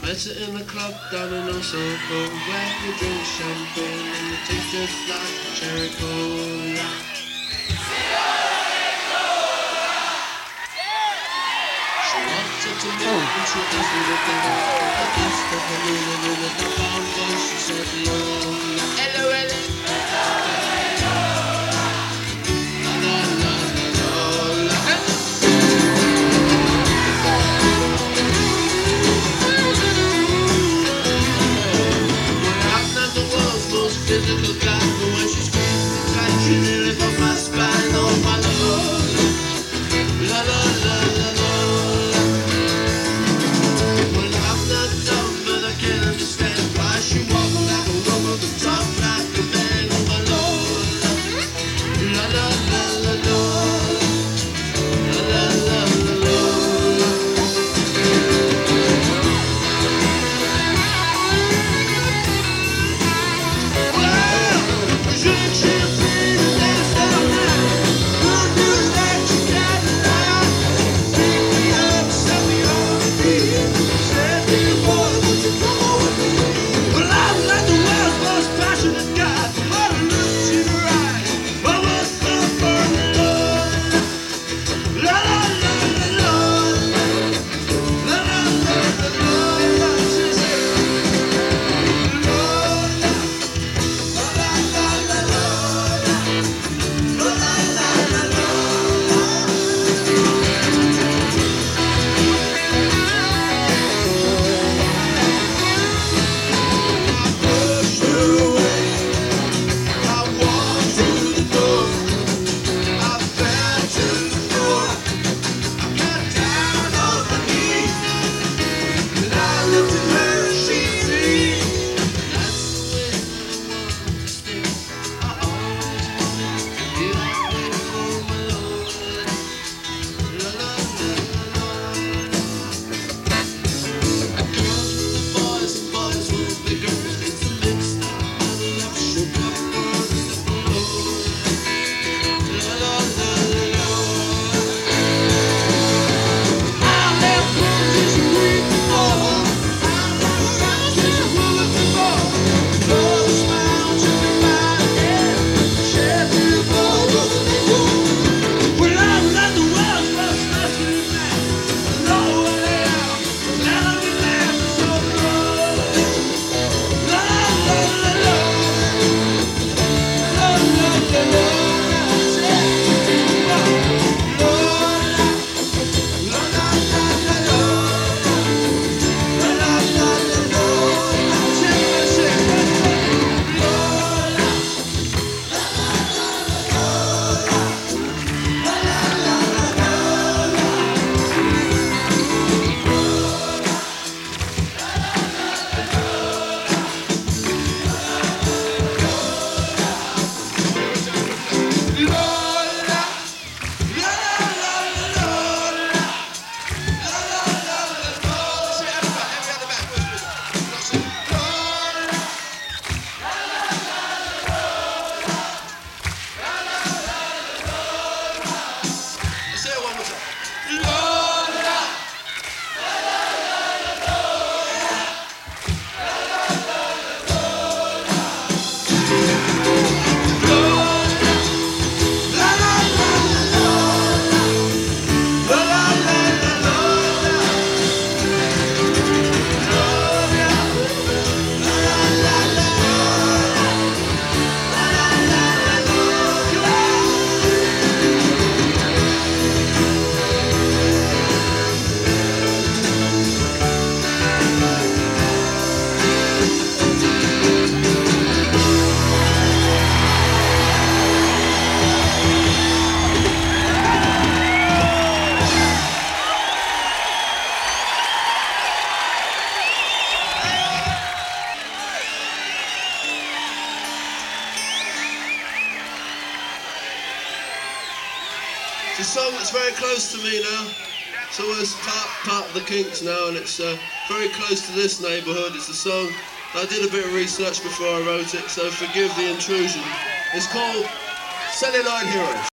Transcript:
Met her in a club down in Osaka where we drink champagne and it tastes just like cherry cola. She walked up to me and she asked me to come out. I kissed her balloon and with a down voice she said Lola. Hello, hello. Physical guy, but when she screams the time, she nearly broke my spine. Oh my Lola, la la la la Lola. Well, I'm not dumb, but I can't understand why she walks like a woman, talk like a man. Oh my Lola, la la la la Lola, la la la la Lola. It's a song that's very close to me now. It's always part of the Kinks now, and it's very close to this neighbourhood. It's a song I did a bit of research before I wrote it, so forgive the intrusion. It's called Celluloid Heroes.